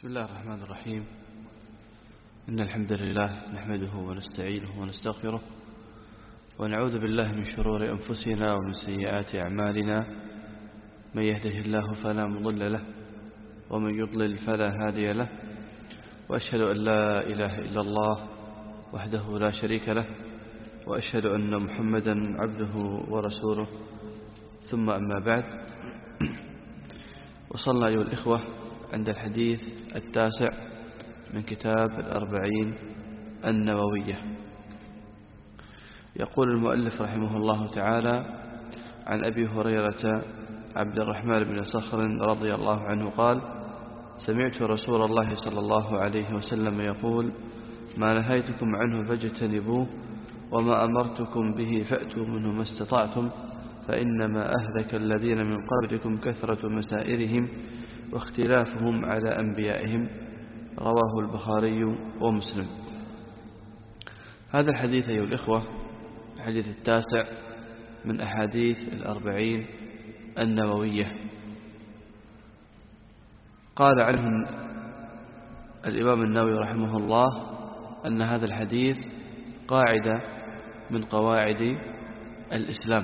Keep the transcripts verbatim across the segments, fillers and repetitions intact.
بسم الله الرحمن الرحيم. إن الحمد لله نحمده ونستعينه ونستغفره ونعوذ بالله من شرور أنفسنا ومن سيئات أعمالنا. من يهده الله فلا مضل له ومن يضلل فلا هادي له، وأشهد أن لا إله إلا الله وحده لا شريك له، وأشهد أن محمدا عبده ورسوله، ثم أما بعد. وصلنا أيها الإخوة عند الحديث التاسع من كتاب الأربعين النووية. يقول المؤلف رحمه الله تعالى: عن أبي هريرة عبد الرحمن بن صخر رضي الله عنه قال: سمعت رسول الله صلى الله عليه وسلم يقول: ما نهيتكم عنه فاجتنبوه، وما أمرتكم به فأتوا منه ما استطعتم، فإنما أهلك الذين من قبلكم كثرة مسائرهم واختلافهم على أنبيائهم. رواه البخاري ومسلم. هذا الحديث أيها الإخوة الحديث التاسع من أحاديث الأربعين النووية. قال عنه الإمام النووي رحمه الله أن هذا الحديث قاعدة من قواعد الإسلام،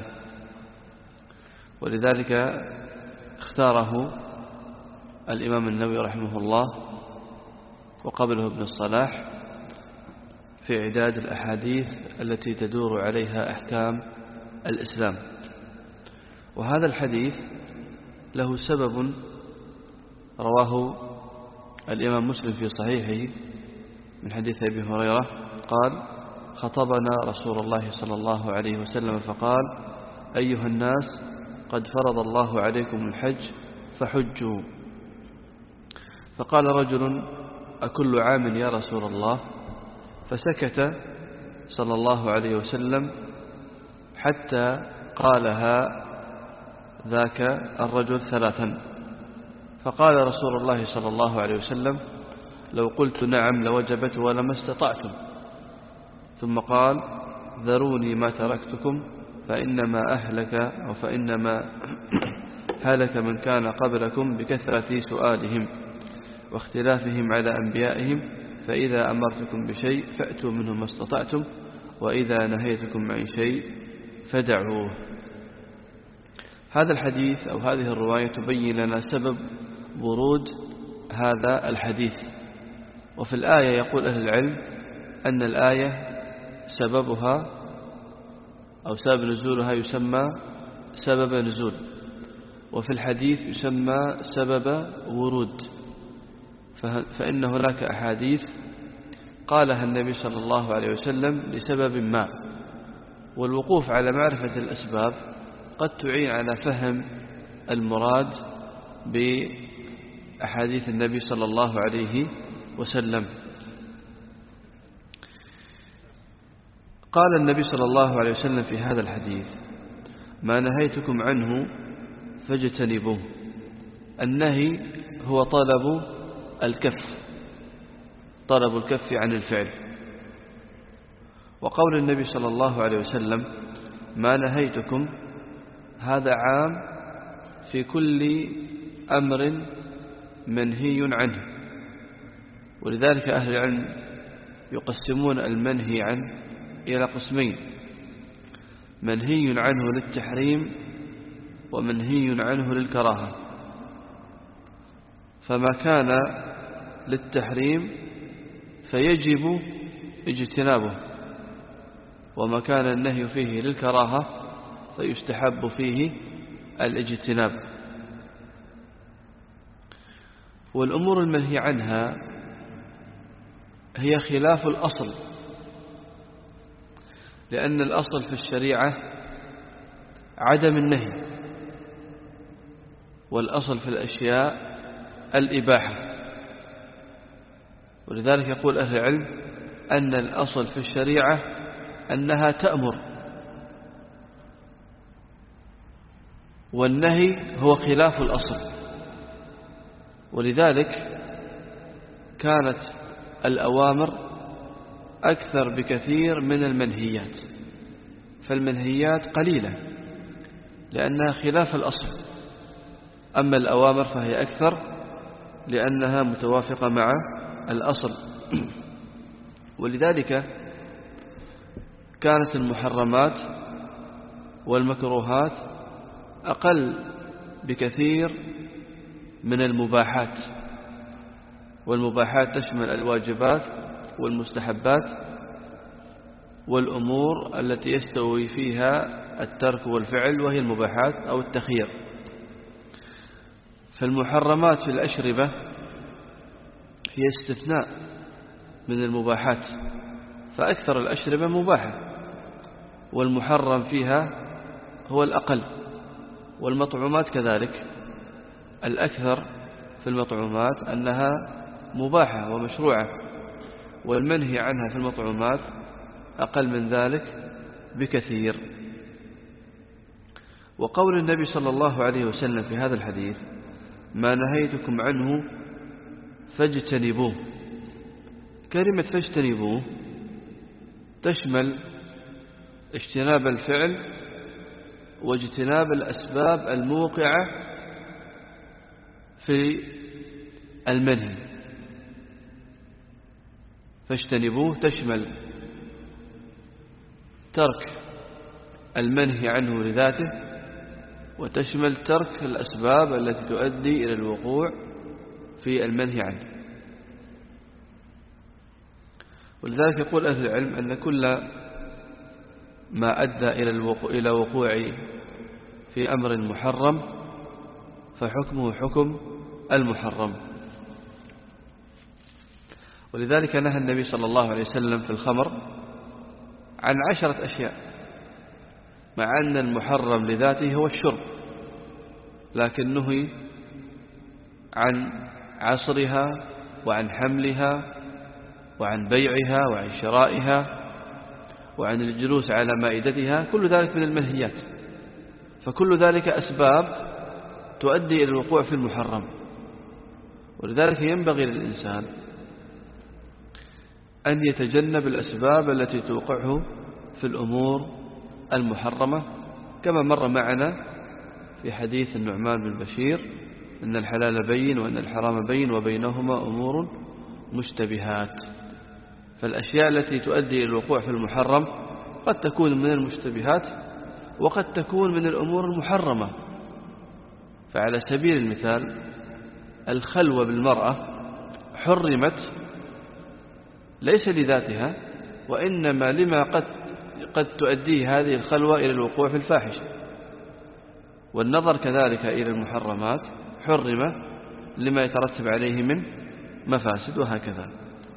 ولذلك اختاره الإمام النووي رحمه الله وقبله ابن الصلاح في إعداد الأحاديث التي تدور عليها أحكام الإسلام. وهذا الحديث له سبب رواه الإمام مسلم في صحيحه من حديث أبي هريرة قال: خطبنا رسول الله صلى الله عليه وسلم فقال: أيها الناس، قد فرض الله عليكم الحج فحجوا. فقال رجل: أكل عام يا رسول الله؟ فسكت صلى الله عليه وسلم حتى قالها ذاك الرجل ثلاثا. فقال رسول الله صلى الله عليه وسلم: لو قلت نعم لوجبت ولما استطعتم. ثم قال: ذروني ما تركتكم، فإنما أهلك أو فإنما هلك من كان قبلكم بكثرة سؤالهم واختلافهم على أنبيائهم، فإذا أمرتكم بشيء فأتوا منه ما استطعتم، وإذا نهيتكم عن شيء فدعوه. هذا الحديث أو هذه الرواية تبين لنا سبب ورود هذا الحديث. وفي الآية يقول أهل العلم أن الآية سببها أو سبب نزولها يسمى سبب نزول، وفي الحديث يسمى سبب ورود. فإن هناك أحاديث قالها النبي صلى الله عليه وسلم لسبب ما، والوقوف على معرفة الأسباب قد تعين على فهم المراد بأحاديث النبي صلى الله عليه وسلم. قال النبي صلى الله عليه وسلم في هذا الحديث: ما نهيتكم عنه فاجتنبوه. النهي هو طلب الكف، طلب الكف عن الفعل. وقول النبي صلى الله عليه وسلم ما نهيتكم، هذا عام في كل أمر منهي عنه. ولذلك أهل العلم يقسمون المنهي عنه إلى قسمين: منهي عنه للتحريم ومنهي عنه للكراهة. فما كان للتحريم فيجب اجتنابه، وما كان النهي فيه للكراهة فيستحب فيه الاجتناب. والأمور المنهي عنها هي خلاف الأصل، لأن الأصل في الشريعة عدم النهي، والأصل في الأشياء الإباحة. ولذلك يقول أهل العلم أن الأصل في الشريعة أنها تأمر، والنهي هو خلاف الأصل. ولذلك كانت الأوامر أكثر بكثير من المنهيات، فالمنهيات قليلة لأنها خلاف الأصل، أما الأوامر فهي أكثر لأنها متوافقة مع الأصل. ولذلك كانت المحرمات والمكروهات أقل بكثير من المباحات، والمباحات تشمل الواجبات والمستحبات والأمور التي يستوي فيها الترك والفعل، وهي المباحات أو التخيير. فالمحرمات في الأشربة هي استثناء من المباحات، فأكثر الأشربة مباحة، والمحرم فيها هو الأقل. والمطعومات كذلك، الأكثر في المطعومات أنها مباحة ومشروعة، والمنهي عنها في المطعومات أقل من ذلك بكثير. وقول النبي صلى الله عليه وسلم في هذا الحديث: ما نهيتكم عنه فاجتنبوه، كلمة فاجتنبوه تشمل اجتناب الفعل واجتناب الأسباب الموقعة في المنهي. فاجتنبوه تشمل ترك المنهي عنه لذاته، وتشمل ترك الأسباب التي تؤدي إلى الوقوع في المنهي عنه. ولذلك يقول أهل العلم أن كل ما أدى إلى الوقوع إلى وقوع في أمر محرم فحكمه حكم المحرم. ولذلك نهى النبي صلى الله عليه وسلم في الخمر عن عشرة أشياء، مع أن المحرم لذاته هو الشرب، لكن نهي عن عصرها وعن حملها وعن بيعها وعن شرائها وعن الجلوس على مائدتها، كل ذلك من المنهيات. فكل ذلك أسباب تؤدي إلى الوقوع في المحرم. ولذلك ينبغي للإنسان أن يتجنب الأسباب التي توقعه في الأمور المحرمة، كما مر معنا في حديث النعمان بن بشير: أن الحلال بين وأن الحرام بين وبينهما أمور مشتبهات. فالأشياء التي تؤدي إلى الوقوع في المحرم قد تكون من المشتبهات وقد تكون من الأمور المحرمة. فعلى سبيل المثال الخلوة بالمرأة حرمت ليس لذاتها، وإنما لما قد قد تؤدي هذه الخلوة إلى الوقوع في الفاحشة. والنظر كذلك إلى المحرمات حرم لما يترتب عليه من مفاسد، وهكذا.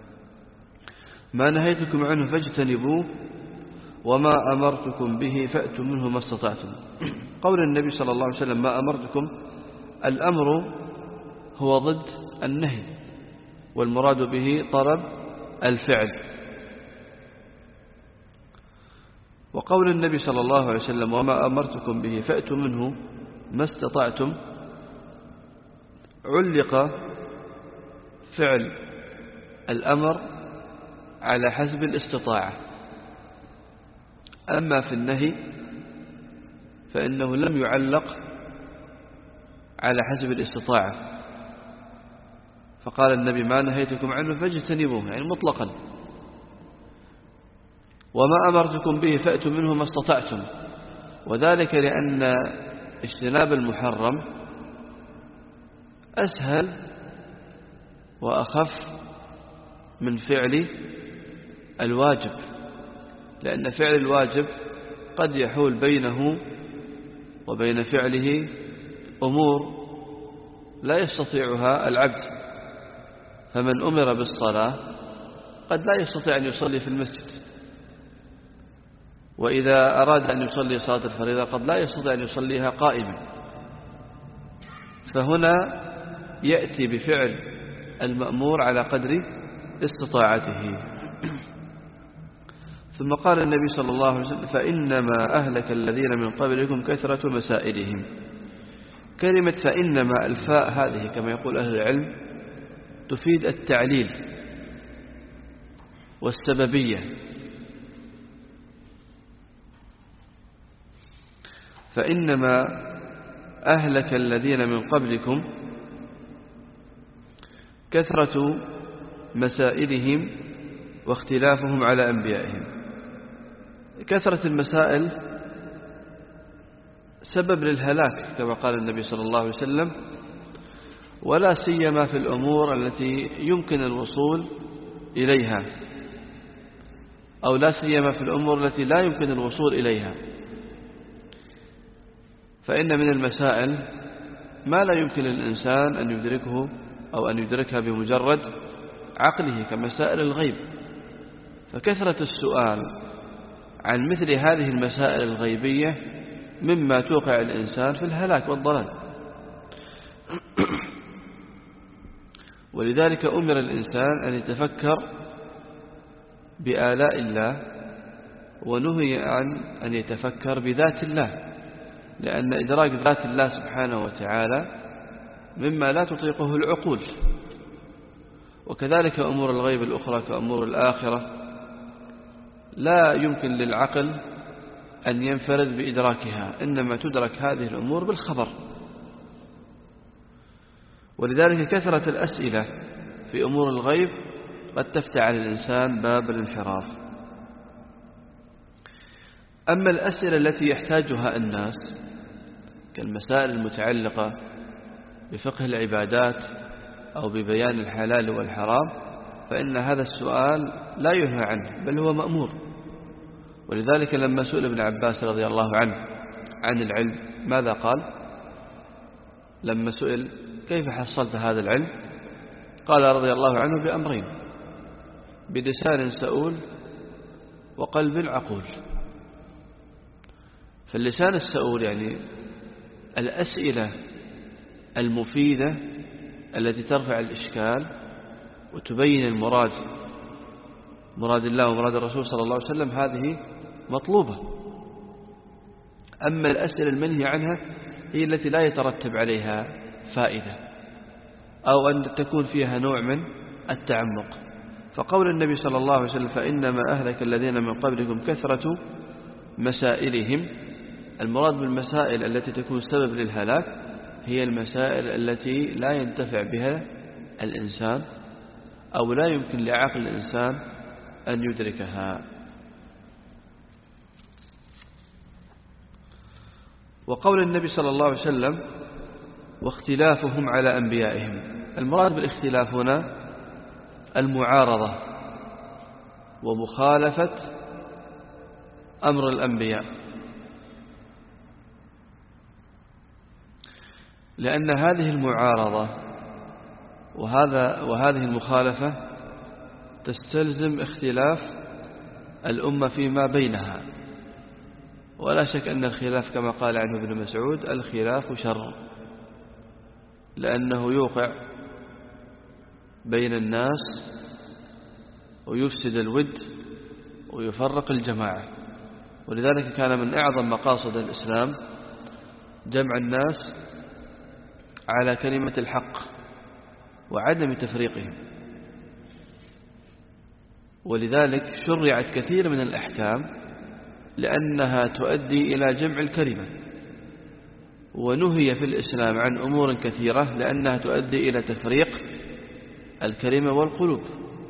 ما نهيتكم عنه فاجتنبوه وما أمرتكم به فأتوا منه ما استطعتم. قول النبي صلى الله عليه وسلم ما أمرتكم، الأمر هو ضد النهي، والمراد به طلب الفعل. وقول النبي صلى الله عليه وسلم وما أمرتكم به فأتوا منه ما استطعتم، علق فعل الأمر على حسب الاستطاعة. أما في النهي فإنه لم يعلق على حسب الاستطاعة، فقال النبي ما نهيتكم عنه فاجتنبوه، يعني مطلقا. وما أمرتكم به فأتوا منه ما استطعتم، وذلك لأن اجتناب المحرم أسهل وأخف من فعل الواجب، لأن فعل الواجب قد يحول بينه وبين فعله أمور لا يستطيعها العبد. فمن أمر بالصلاة قد لا يستطيع أن يصلي في المسجد، وإذا أراد أن يصلي صلاة الفريضة قد لا يستطيع أن يصليها قائما. فهنا يأتي بفعل المأمور على قدر استطاعته. ثم قال النبي صلى الله عليه وسلم فإنما أهلك الذين من قبلكم كثرة مسائلهم. كلمة فإنما الفاء هذه كما يقول أهل العلم تفيد التعليل والسببية. فإنما أهلك الذين من قبلكم كثرة مسائلهم واختلافهم على أنبيائهم. كثرة المسائل سبب للهلاك كما قال النبي صلى الله عليه وسلم، ولا سيما في الأمور التي يمكن الوصول إليها، أو لا سيما في الأمور التي لا يمكن الوصول إليها. فإن من المسائل ما لا يمكن للإنسان أن يدركه أو أن يدركها بمجرد عقله كمسائل الغيب. فكثرة السؤال عن مثل هذه المسائل الغيبية مما توقع الإنسان في الهلاك والضلال. ولذلك أمر الإنسان أن يتفكر بآلاء الله، ونهي عن أن يتفكر بذات الله، لأن إدراك ذات الله سبحانه وتعالى مما لا تطيقه العقول. وكذلك أمور الغيب الأخرى كأمور الآخرة لا يمكن للعقل أن ينفرد بإدراكها، إنما تدرك هذه الأمور بالخبر. ولذلك كثرة الأسئلة في أمور الغيب قد تفتح على الإنسان باب الانحراف. أما الأسئلة التي يحتاجها الناس كالمسائل المتعلقة بفقه العبادات أو ببيان الحلال والحرام، فإن هذا السؤال لا ينهى عنه بل هو مأمور. ولذلك لما سئل ابن عباس رضي الله عنه عن العلم ماذا قال؟ لما سئل كيف حصلت هذا العلم؟ قال رضي الله عنه بأمرين: بلسان سؤول وقلب عقول. فاللسان السؤول يعني الأسئلة المفيدة التي ترفع الإشكال وتبين المراد، مراد الله ومراد الرسول صلى الله عليه وسلم، هذه مطلوبة. أما الأسئلة المنهي عنها هي التي لا يترتب عليها فائدة أو أن تكون فيها نوع من التعمق. فقول النبي صلى الله عليه وسلم: فإنما أهلك الذين من قبلكم كثرة مسائلهم، المراد بالمسائل التي تكون سبب للهلاك هي المسائل التي لا ينتفع بها الإنسان أو لا يمكن لعقل الإنسان أن يدركها. وقول النبي صلى الله عليه وسلم: واختلافهم على أنبيائهم، المراد بالاختلاف هنا المعارضة ومخالفة أمر الأنبياء، لأن هذه المعارضة وهذا وهذه المخالفة تستلزم اختلاف الأمة فيما بينها. ولا شك أن الخلاف كما قال عنه ابن مسعود: الخلاف شر، لأنه يوقع بين الناس ويفسد الود ويفرق الجماعة. ولذلك كان من أعظم مقاصد الإسلام جمع الناس على كلمة الحق وعدم تفريقهم. ولذلك شرعت كثير من الأحكام لأنها تؤدي إلى جمع الكلمة، ونهي في الإسلام عن أمور كثيرة لأنها تؤدي إلى تفريق الكلمة والقلوب.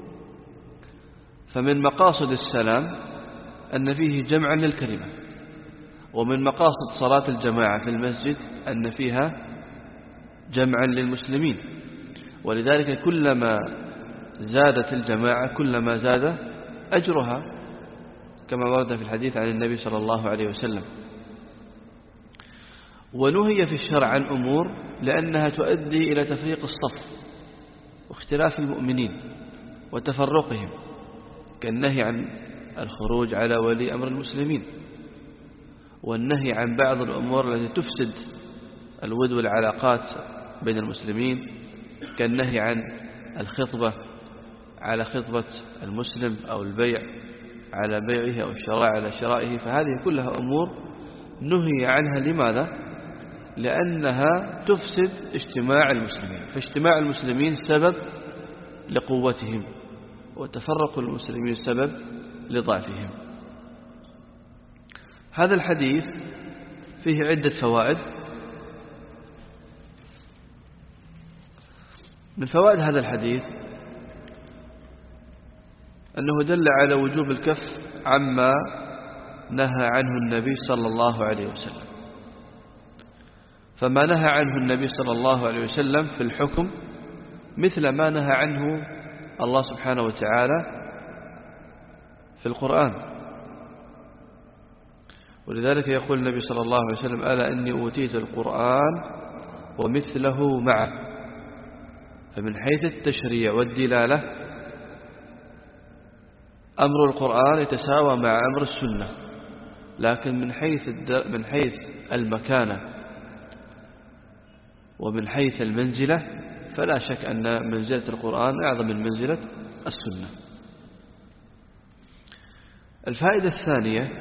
فمن مقاصد السلام أن فيه جمعا للكلمة، ومن مقاصد صلاة الجماعة في المسجد أن فيها جمعا للمسلمين. ولذلك كلما زادت الجماعة كلما زاد أجرها، كما ورد في الحديث عن النبي صلى الله عليه وسلم. ونهي في الشرع عن أمور لأنها تؤدي إلى تفريق الصف واختلاف المؤمنين وتفرقهم، كالنهي عن الخروج على ولي أمر المسلمين، والنهي عن بعض الأمور التي تفسد الود والعلاقات بين المسلمين، كالنهي عن الخطبة على خطبة المسلم أو البيع على بيعه أو الشراء على شرائه. فهذه كلها أمور نهي عنها. لماذا؟ لأنها تفسد اجتماع المسلمين، فاجتماع المسلمين سبب لقوتهم، وتفرق المسلمين سبب لضعفهم. هذا الحديث فيه عدة فوائد. من فوائد هذا الحديث أنه دل على وجوب الكف عما نهى عنه النبي صلى الله عليه وسلم. فما نهى عنه النبي صلى الله عليه وسلم في الحكم مثل ما نهى عنه الله سبحانه وتعالى في القرآن. ولذلك يقول النبي صلى الله عليه وسلم: ألا إني أوتيت القرآن ومثله معه. فمن حيث التشريع والدلالة أمر القرآن يتساوى مع أمر السنة، لكن من حيث من حيث المكانة ومن حيث المنزلة فلا شك أن منزلة القرآن أعظم من منزلة السنة. الفائدة الثانية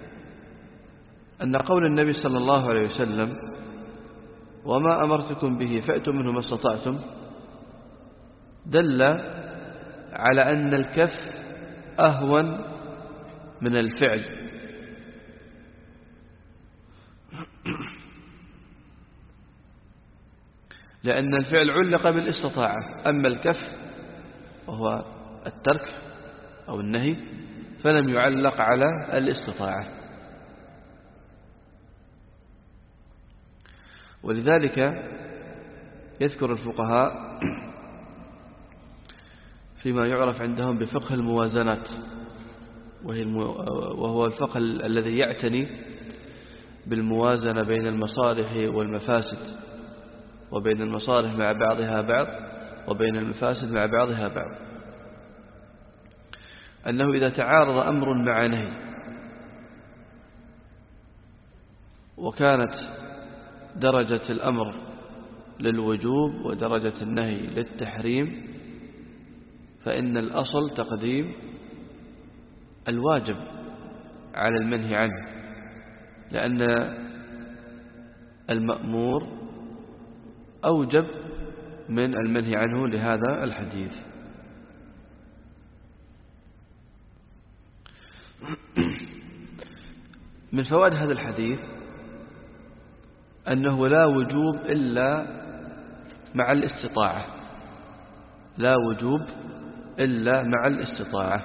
أن قول النبي صلى الله عليه وسلم: وما أمرتكم به فأتوا منه ما استطعتم، دل على أن الكف أهون من الفعل، لأن الفعل علق بالاستطاعة، أما الكف وهو الترك أو النهي فلم يعلق على الاستطاعة. ولذلك يذكر الفقهاء فيما يعرف عندهم بفقه الموازنات، وهو الفقه الذي يعتني بالموازنة بين المصالح والمفاسد، وبين المصالح مع بعضها بعض، وبين المفاسد مع بعضها بعض، أنه إذا تعارض أمر مع نهي وكانت درجة الأمر للوجوب ودرجة النهي للتحريم، فإن الأصل تقديم الواجب على المنهي عنه، لأن المأمور أوجب من المنهي عنه لهذا الحديث. من فوائد هذا الحديث أنه لا وجوب إلا مع الاستطاعة، لا وجوب إلا مع الاستطاعة.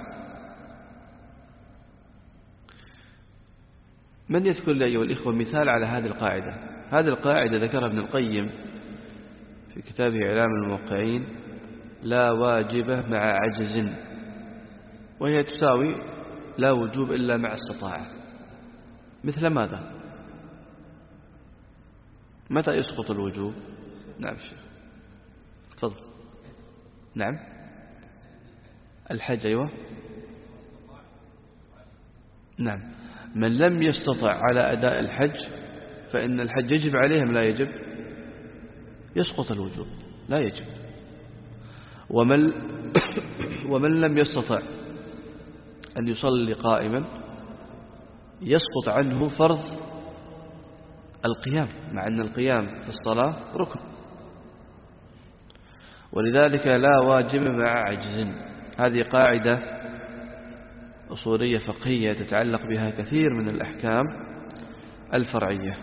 من يذكر لي أيها الإخوة مثال على هذه القاعدة؟ هذه القاعدة ذكرها ابن القيم في كتابه إعلام الموقعين: لا واجب مع عجز، وهي تساوي لا وجوب إلا مع استطاعة. مثل ماذا؟ متى يسقط الوجوب؟ نعم شيخ تفضل. نعم الحج، أيوة نعم. من لم يستطع على أداء الحج فإن الحج يجب عليهم لا يجب؟ يسقط الوجوب، لا يجب. ومن ومن لم يستطع أن يصلي قائما يسقط عنه فرض القيام، مع أن القيام في الصلاة ركن. ولذلك لا واجب مع عجز. هذه قاعدة أصولية فقهية تتعلق بها كثير من الأحكام الفرعية.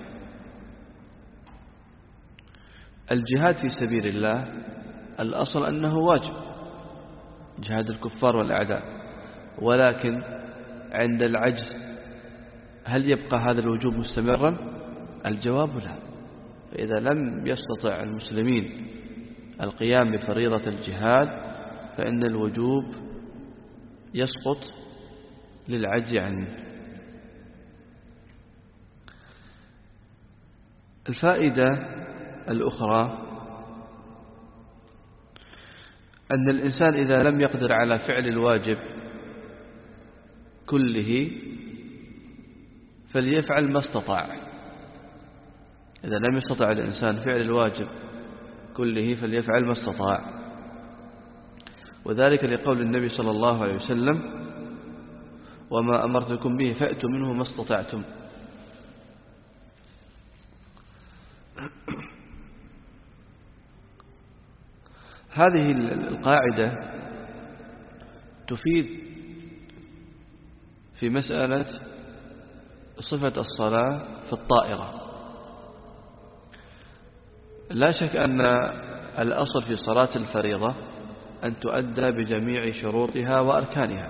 الجهاد في سبيل الله الأصل أنه واجب، جهاد الكفار والأعداء، ولكن عند العجز هل يبقى هذا الوجوب مستمرا؟ الجواب لا. فإذا لم يستطع المسلمين القيام بفريضة الجهاد فإن الوجوب يسقط للعجز عنه. الفائدة الأخرى أن الإنسان إذا لم يقدر على فعل الواجب كله فليفعل ما استطاع. إذا لم يستطع الإنسان فعل الواجب كله فليفعل ما استطاع، وذلك لقول النبي صلى الله عليه وسلم: وما أمرتكم به فأتوا منه ما استطعتم. هذه القاعدة تفيد في مسألة صفة الصلاة في الطائرة. لا شك أن الأصل في صلاة الفريضة أن تؤدى بجميع شروطها وأركانها،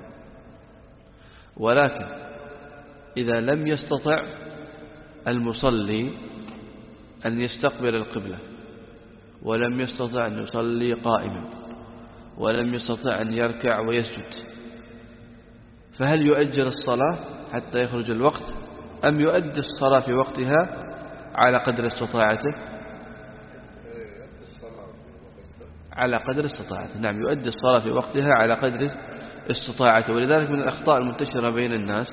ولكن إذا لم يستطع المصلي أن يستقبل القبلة، ولم يستطع أن يصلي قائما، ولم يستطع أن يركع ويسجد، فهل يؤجل الصلاة حتى يخرج الوقت أم يؤدي الصلاة في وقتها على قدر استطاعته؟ على قدر استطاعته، نعم، يؤدي الصلاة في وقتها على قدر استطاعته. ولذلك من الأخطاء المنتشرة بين الناس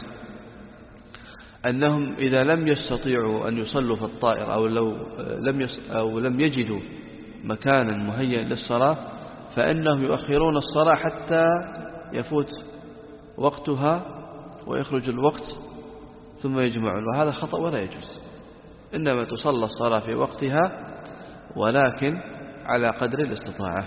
أنهم إذا لم يستطيعوا أن يصلوا في الطائرة أو لو لم يس أو لم يجدوا مكانا مهيئا للصلاة فإنهم يؤخرون الصلاة حتى يفوت وقتها ويخرج الوقت ثم يجمعون، وهذا خطأ ولا يجوز. إنما تصلى الصلاة في وقتها ولكن على قدر الاستطاعة.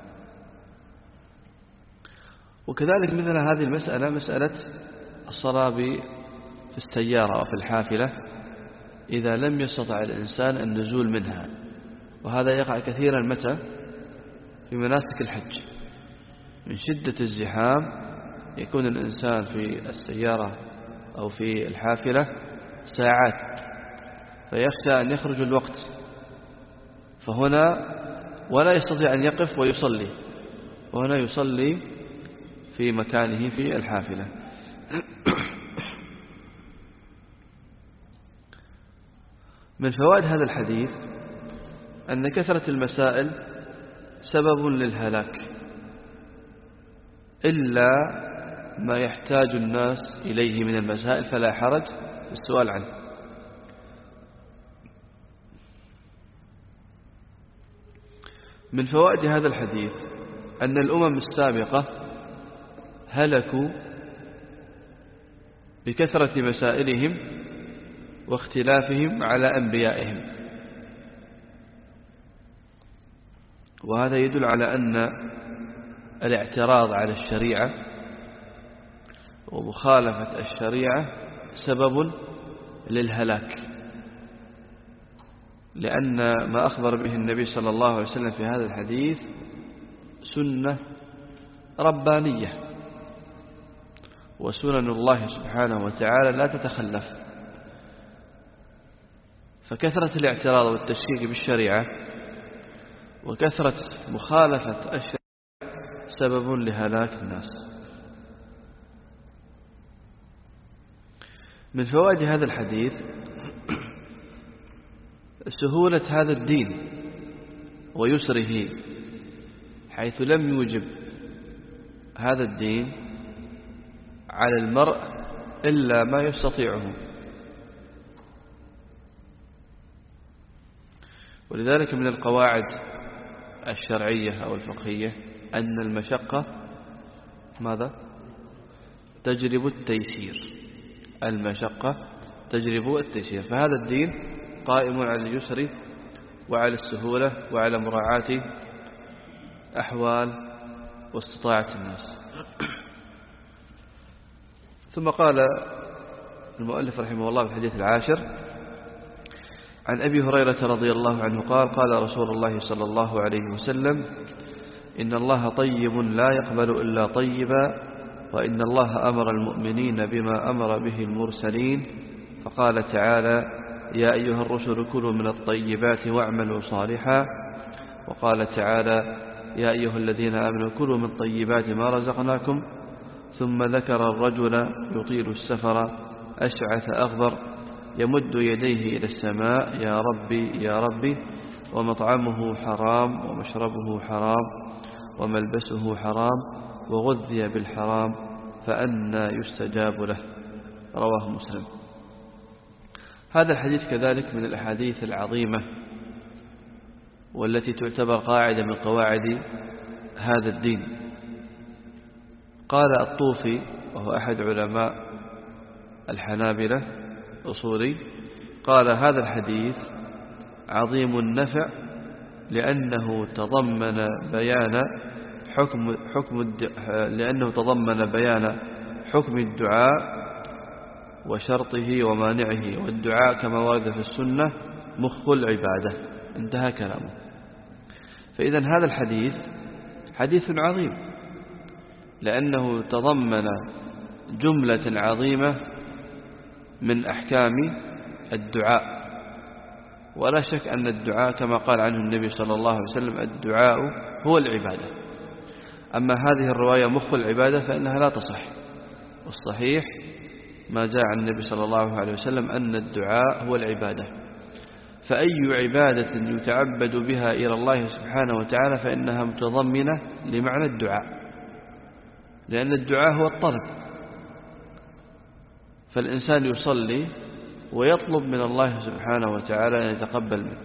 وكذلك مثل هذه المسألة مسألة الصلاة في السيارة أو في الحافلة إذا لم يستطع الإنسان النزول منها، وهذا يقع كثيرا متى؟ في مناسك الحج، من شدة الزحام يكون الإنسان في السيارة أو في الحافلة ساعات، فيخشى أن يخرج الوقت، فهنا ولا يستطيع أن يقف ويصلي، وهنا يصلي في مكانه في الحافلة. من فوائد هذا الحديث أن كثرة المسائل سبب للهلاك إلا ما يحتاج الناس إليه من المسائل فلا حرج في السؤال عنه. من فوائد هذا الحديث أن الأمم السابقة هلكوا بكثرة مسائلهم واختلافهم على أنبيائهم، وهذا يدل على أن الاعتراض على الشريعة ومخالفة الشريعة سبب للهلاك، لأن ما أخبر به النبي صلى الله عليه وسلم في هذا الحديث سنة ربانية، وسنن الله سبحانه وتعالى لا تتخلف، فكثرة الاعتراض والتشكيك بالشريعة وكثرة مخالفة الشريعة سبب لهلاك الناس. من فوائد هذا الحديث سهولة هذا الدين ويسره، حيث لم يوجب هذا الدين على المرء إلا ما يستطيعه، ولذلك من القواعد الشرعية أو الفقهية أن المشقة ماذا؟ تجلب التيسير، المشقة تجلب التيسير، فهذا الدين قائم على اليسر وعلى السهولة وعلى مراعاة أحوال واستطاعة الناس. ثم قال المؤلف رحمه الله في الحديث العاشر عن أبي هريرة رضي الله عنه قال قال رسول الله صلى الله عليه وسلم إن الله طيب لا يقبل إلا طيبا، وإن الله أمر المؤمنين بما أمر به المرسلين، فقال تعالى يا أيها الرسل كلوا من الطيبات واعملوا صالحا، وقال تعالى يا أيها الذين آمنوا كلوا من طيبات ما رزقناكم، ثم ذكر الرجل يطيل السفر أشعث أغبر يمد يديه إلى السماء يا ربي يا ربي، ومطعمه حرام ومشربه حرام وملبسه حرام وغذي بالحرام فأنى يستجاب له، رواه مسلم. هذا الحديث كذلك من الأحاديث العظيمة والتي تعتبر قاعدة من قواعد هذا الدين. قال الطوفي وهو أحد علماء الحنابلة أصولي قال هذا الحديث عظيم النفع لأنه تضمن بيان حكم حكم لأنه تضمن بيان حكم الدعاء وشرطه ومانعه، والدعاء كما ورد في السنة مخ العبادة. انتهى كلامه. فإذا هذا الحديث حديث عظيم، لأنه تضمن جملة عظيمة من أحكام الدعاء. ولا شك أن الدعاء كما قال عنه النبي صلى الله عليه وسلم الدعاء هو العبادة. أما هذه الرواية مخ العبادة فإنها لا تصح، والصحيح ما جاء عن النبي صلى الله عليه وسلم أن الدعاء هو العبادة. فأي عبادة يتعبد بها إلى الله سبحانه وتعالى فإنها متضمنة لمعنى الدعاء، لأن الدعاء هو الطلب. فالإنسان يصلي ويطلب من الله سبحانه وتعالى أن يتقبل منه،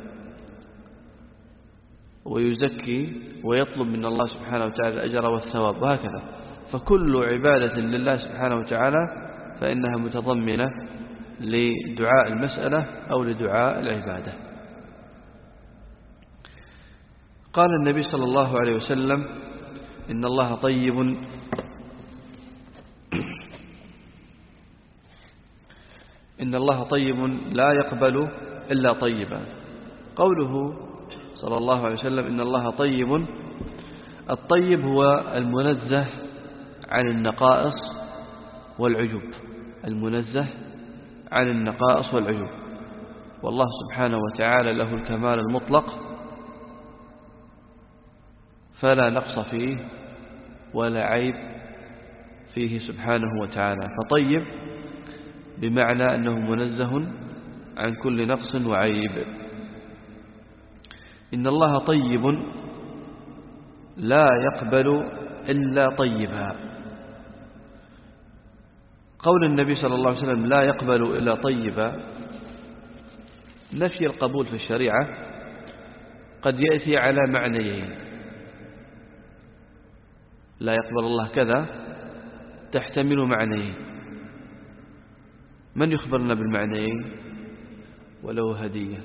ويزكي ويطلب من الله سبحانه وتعالى الأجر والثواب، وهكذا. فكل عبادة لله سبحانه وتعالى فإنها متضمنة لدعاء المسألة أو لدعاء العبادة. قال النبي صلى الله عليه وسلم إن الله طيب إن الله طيب لا يقبل إلا طيبا. قوله صلى الله عليه وسلم إن الله طيب، الطيب هو المنزه عن النقائص والعيوب، المنزه عن النقائص والعيوب. والله سبحانه وتعالى له الكمال المطلق فلا نقص فيه ولا عيب فيه سبحانه وتعالى. فطيب بمعنى أنه منزه عن كل نقص وعيب. إن الله طيب لا يقبل إلا طيبا. قول النبي صلى الله عليه وسلم لا يقبل إلا طيبا، نفي القبول في الشريعة قد يأتي على معنيين. لا يقبل الله كذا تحتمل معنيين. من يخبرنا بالمعنيين ولو هدية؟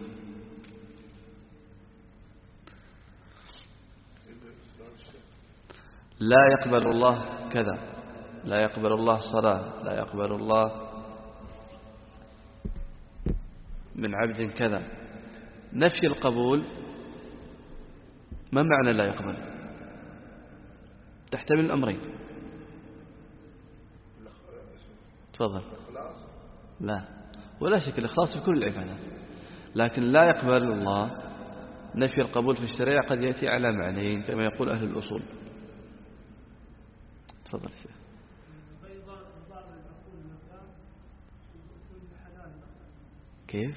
لا يقبل الله كذا، لا يقبل الله صلاة، لا يقبل الله من عبد كذا. نفي القبول ما معنى لا يقبل؟ تحتمل الأمرين. تفضل. لا، ولا شك الإخلاص في كل العبادات، لكن لا يقبل الله نفي القبول في الشريعة قد يأتي على معنيين كما يقول أهل الأصول. تفضل شيخ. كيف؟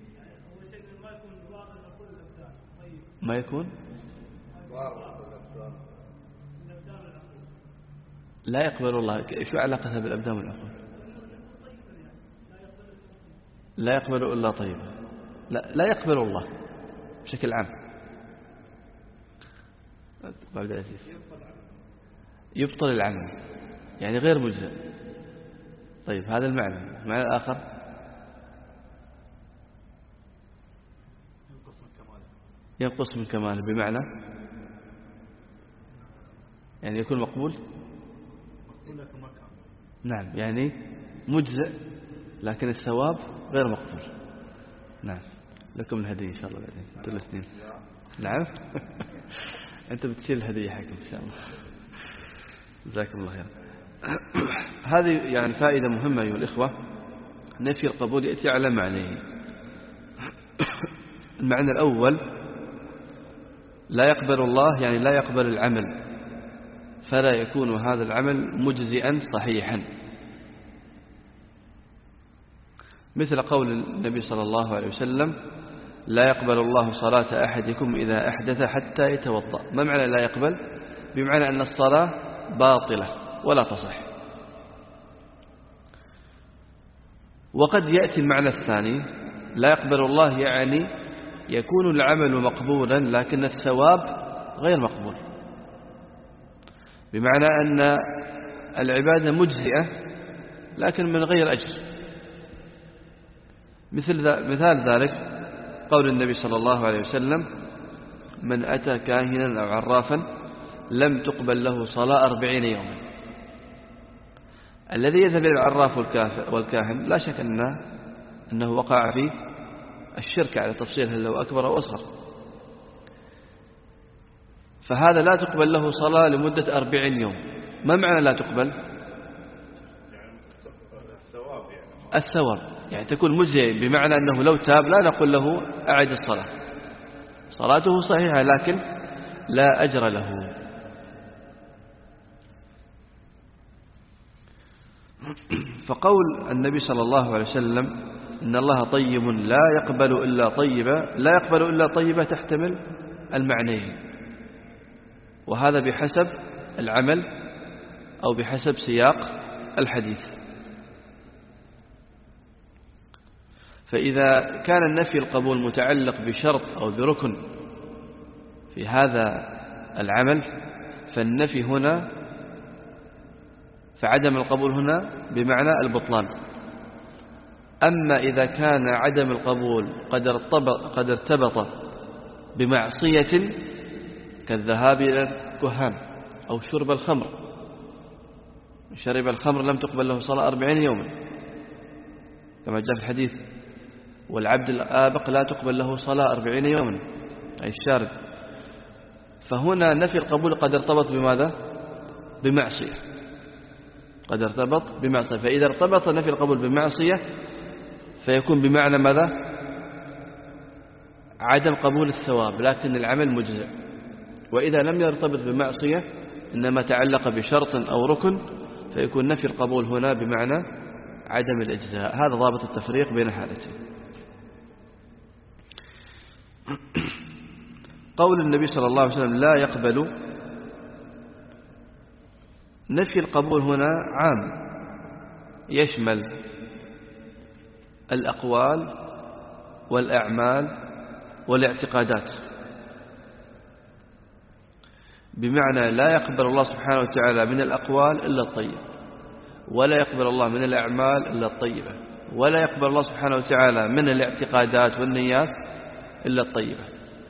ما يكون لا يقبل الله. شو علاقتها بالأبدان والعقول؟ لا يقبل إلا طيب. لا, لا يقبل الله بشكل عام. يبطل العمل يعني غير مجزئ. طيب هذا المعنى. المعنى الآخر ينقص من كماله، بمعنى يعني يكون مقبول. نعم، يعني مجزئ لكن الثواب غير مقبول. نعم، لكم الهدية إن شاء الله بعدين انتم الاثنين. نعم أنت بتشيل الهدية حقك إن شاء الله. جزاكم الله خير. هذه يعني فائدة مهمة أيها الإخوة. نفي القبول يأتي على معنيه. المعنى الأول لا يقبل الله يعني لا يقبل العمل، فلا يكون هذا العمل مجزئا صحيحا، مثل قول النبي صلى الله عليه وسلم لا يقبل الله صلاة أحدكم إذا أحدث حتى يتوضأ. ما معنى لا يقبل؟ بمعنى أن الصلاة باطلة ولا تصح. وقد يأتي المعنى الثاني لا يقبل الله يعني يكون العمل مقبولا لكن الثواب غير مقبول، بمعنى أن العبادة مجزئة لكن من غير أجر. مثل مثال ذلك قول النبي صلى الله عليه وسلم من أتى كاهنا أو عرافا لم تقبل له صلاة أربعين يوما. الذي يذهب إلى العراف والكاهن لا شك أنه, أنه وقع في الشرك على تفصيل هل هو أكبر أو أصغر. فهذا لا تقبل له صلاة لمدة أربعين يوم. ما معنى لا تقبل؟ الثواب يعني تكون مجزئة، بمعنى أنه لو تاب لا نقول له أعد الصلاة، صلاته صحيحة لكن لا أجر له. فقول النبي صلى الله عليه وسلم إن الله طيب لا يقبل إلا طيبا، لا يقبل إلا طيبا تحتمل المعنيين، وهذا بحسب العمل أو بحسب سياق الحديث. فإذا كان النفي القبول متعلق بشرط أو بركن في هذا العمل فالنفي هنا فعدم القبول هنا بمعنى البطلان. أما إذا كان عدم القبول قد ارتبط, قد ارتبط بمعصية كالذهاب إلى الكهان أو شرب الخمر، شرب الخمر لم تقبل له صلاة أربعين يوما كما جاء في الحديث، والعبد الآبق لا تقبل له صلاة أربعين يوما أي الشارب. فهنا نفي القبول قد ارتبط بماذا؟ بمعصية، قد ارتبط بمعصية. فإذا ارتبط نفي القبول بمعصية فيكون بمعنى ماذا؟ عدم قبول الثواب لكن العمل مجزئ. وإذا لم يرتبط بمعصية إنما تعلق بشرط أو ركن فيكون نفي القبول هنا بمعنى عدم الإجزاء. هذا ضابط التفريق بين حالتين. قول النبي صلى الله عليه وسلم لا يقبل، نفي القبول هنا عام يشمل الأقوال والأعمال والاعتقادات، بمعنى لا يقبل الله سبحانه وتعالى من الأقوال إلا الطيب، ولا يقبل الله من الأعمال إلا الطيبة، ولا يقبل الله سبحانه وتعالى من الاعتقادات والنيات إلا الطيبة.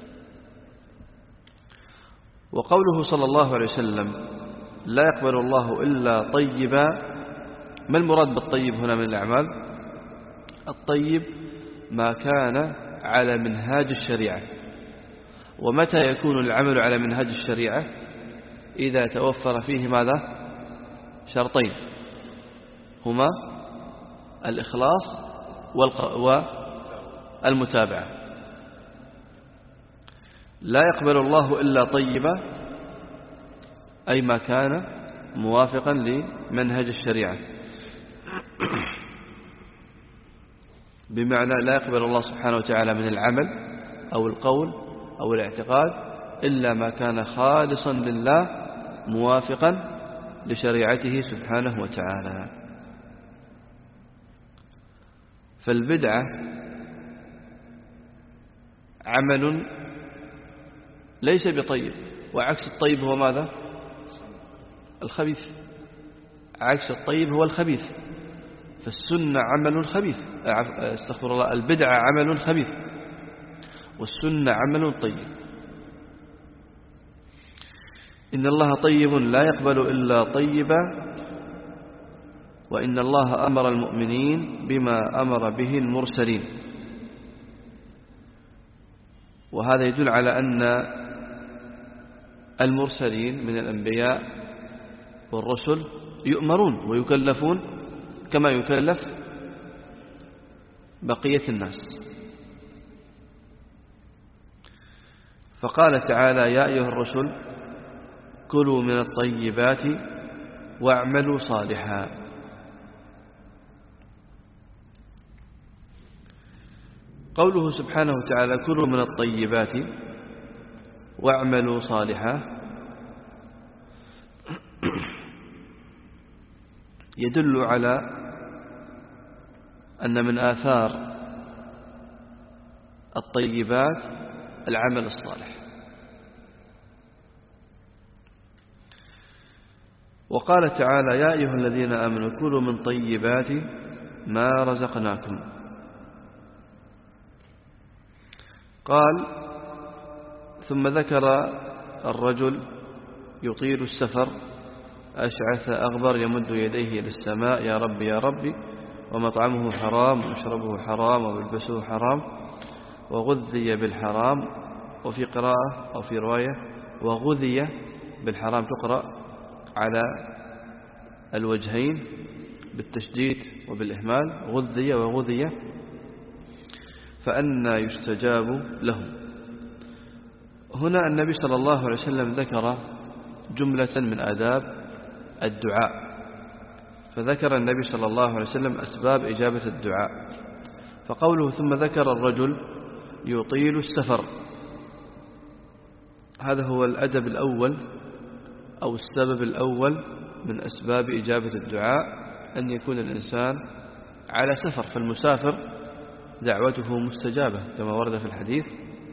وقوله صلى الله عليه وسلم لا يقبل الله إلا طيبا، ما المراد بالطيب هنا من الأعمال؟ الطيب ما كان على منهاج الشريعة. ومتى يكون العمل على منهاج الشريعة؟ إذا توفر فيه ماذا؟ شرطين هما الإخلاص والمتابعة. لا يقبل الله إلا طيبا أي ما كان موافقا لمنهج الشريعة، بمعنى لا يقبل الله سبحانه وتعالى من العمل أو القول أو الاعتقاد إلا ما كان خالصا لله موافقا لشريعته سبحانه وتعالى. فالبدعة عمل ليس بطيب، وعكس الطيب هو ماذا؟ الخبيث. عكس الطيب هو الخبيث. فالسنة عمل خبيث، استغفر الله، البدعة عمل خبيث والسنة عمل طيب. إن الله طيب لا يقبل إلا طيبا، وإن الله أمر المؤمنين بما أمر به المرسلين. وهذا يدل على أن المرسلين من الأنبياء والرسل يؤمرون ويكلفون كما يكلف بقية الناس. فقال تعالى يا أيها الرسل كلوا من الطيبات واعملوا صالحا. قوله سبحانه وتعالى كلوا من الطيبات واعملوا صالحا يدل على أن من آثار الطيبات العمل الصالح. وقال تعالى يا أيها الذين آمنوا كلوا من طيبات ما رزقناكم. قال ثم ذكر الرجل يطيل السفر أشعث أغبر يمد يديه إلى السماء يا رب يا ربي، ومطعمه حرام ومشربه حرام وملبسه حرام وغذي بالحرام، وفي قراءة أو في رواية وغذي بالحرام تقرأ على الوجهين بالتشديد وبالإهمال، غذي وغذي، فأنى يستجاب له. هنا النبي صلى الله عليه وسلم ذكر جملة من آداب الدعاء، فذكر النبي صلى الله عليه وسلم أسباب إجابة الدعاء، فقوله ثم ذكر الرجل يطيل السفر، هذا هو الأدب الأول أو السبب الأول من أسباب إجابة الدعاء، أن يكون الإنسان على سفر، فالمسافر دعوته مستجابة كما ورد في الحديث.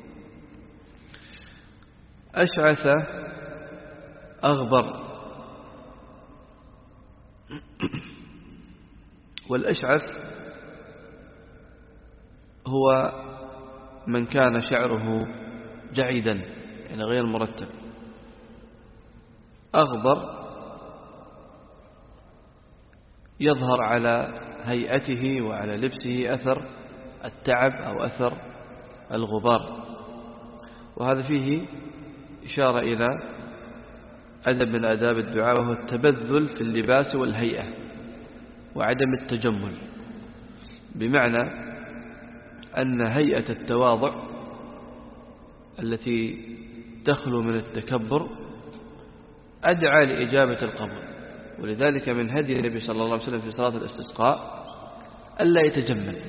أشعث أغبر، والأشعث هو من كان شعره جعيدا يعني غير مرتب. أغبر يظهر على هيئته وعلى لبسه أثر التعب أو أثر الغبار، وهذا فيه إشارة إلى أدب من آداب الدعاء، وهو التبذل في اللباس والهيئة وعدم التجمل، بمعنى أن هيئة التواضع التي تخلو من التكبر أدعى لإجابة القبول، ولذلك من هدي النبي صلى الله عليه وسلم في صلاة الاستسقاء ألا يتجمل،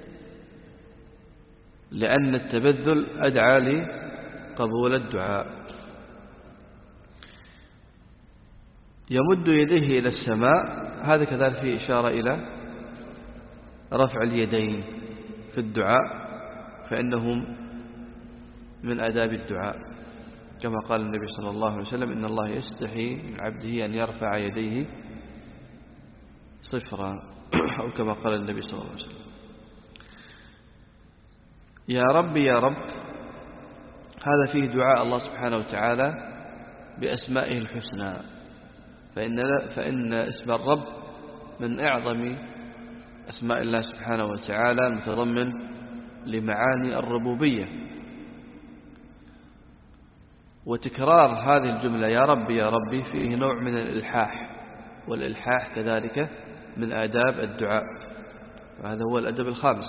لأن التبذل أدعى لقبول الدعاء. يمد يديه إلى السماء، هذا كذلك فيه إشارة إلى رفع اليدين في الدعاء، فإنهم من آداب الدعاء، كما قال النبي صلى الله عليه وسلم إن الله يستحي من عبده أن يرفع يديه صفرا، أو كما قال النبي صلى الله عليه وسلم. يا رب يا رب، هذا فيه دعاء الله سبحانه وتعالى بأسمائه الحسنى، فإن, فإن اسم الرب من أعظم أسماء الله سبحانه وتعالى، المتضمن لمعاني الربوبية. وتكرار هذه الجملة يا ربي يا ربي فيه نوع من الإلحاح، والإلحاح كذلك من آداب الدعاء، وهذا هو الأدب الخامس.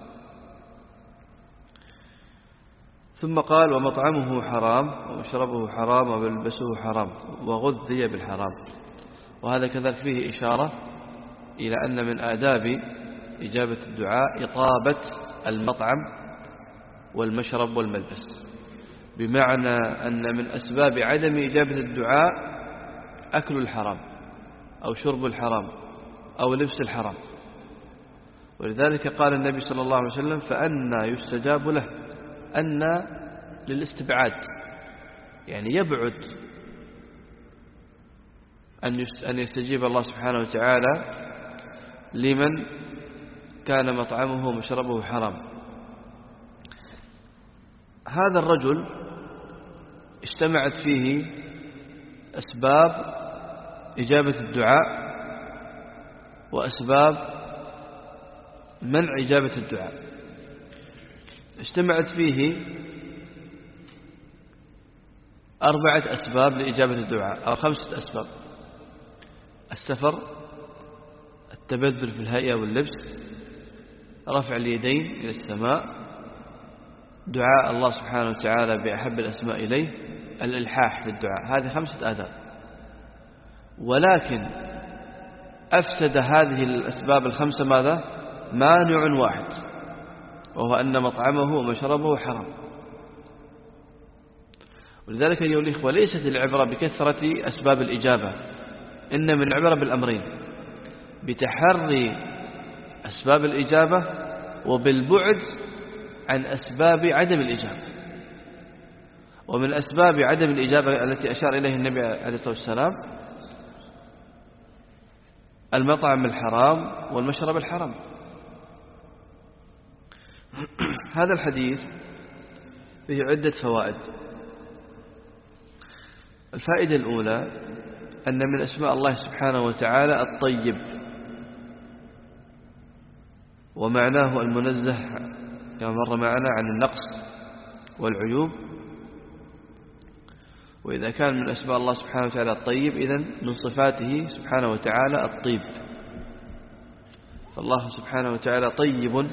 ثم قال ومطعمه حرام ومشربه حرام وملبسه حرام وغذي بالحرام، وهذا كذلك فيه إشارة إلى أن من آداب إجابة الدعاء إطابة المطعم والمشرب والملبس، بمعنى أن من أسباب عدم إجابة الدعاء أكل الحرام أو شرب الحرام أو لبس الحرام، ولذلك قال النبي صلى الله عليه وسلم فأنى يستجاب له، أن للاستبعاد، يعني يبعد أن يستجيب الله سبحانه وتعالى لمن كان مطعمه ومشربه حرام. هذا الرجل اجتمعت فيه أسباب إجابة الدعاء وأسباب منع إجابة الدعاء، اجتمعت فيه أربعة أسباب لإجابة الدعاء أو خمسة أسباب: السفر، التبذل في الهيئة واللبس، رفع اليدين إلى السماء، دعاء الله سبحانه وتعالى بأحب الأسماء إليه، الإلحاح في الدعاء. هذه خمسة آداب، ولكن أفسد هذه الأسباب الخمسة ماذا؟ مانع واحد، وهو أن مطعمه ومشربه حرام. ولذلك أيها الإخوة ليست العبرة بكثرة أسباب الإجابة، إن من العبرة بالأمرين: بتحري أسباب الإجابة وبالبعد عن أسباب عدم الإجابة. ومن أسباب عدم الإجابة التي أشار إليه النبي عليه الصلاة والسلام المطعم الحرام والمشرب الحرام. هذا الحديث فيه عدة فوائد. الفائدة الأولى أن من أسماء الله سبحانه وتعالى الطيب، ومعناه المنزه كما مر معنا عن النقص والعيوب، وإذا كان من أسماء الله سبحانه وتعالى الطيب، إذن من صفاته سبحانه وتعالى الطيب. فالله سبحانه وتعالى طيب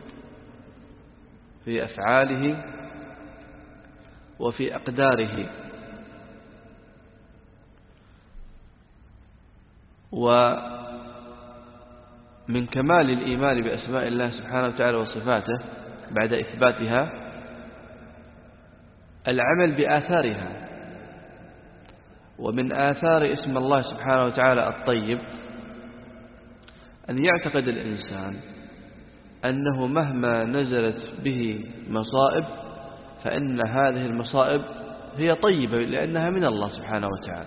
في أفعاله وفي أقداره. ومن كمال الإيمان بأسماء الله سبحانه وتعالى وصفاته بعد إثباتها العمل بآثارها. ومن آثار اسم الله سبحانه وتعالى الطيب أن يعتقد الإنسان أنه مهما نزلت به مصائب فإن هذه المصائب هي طيبة لأنها من الله سبحانه وتعالى،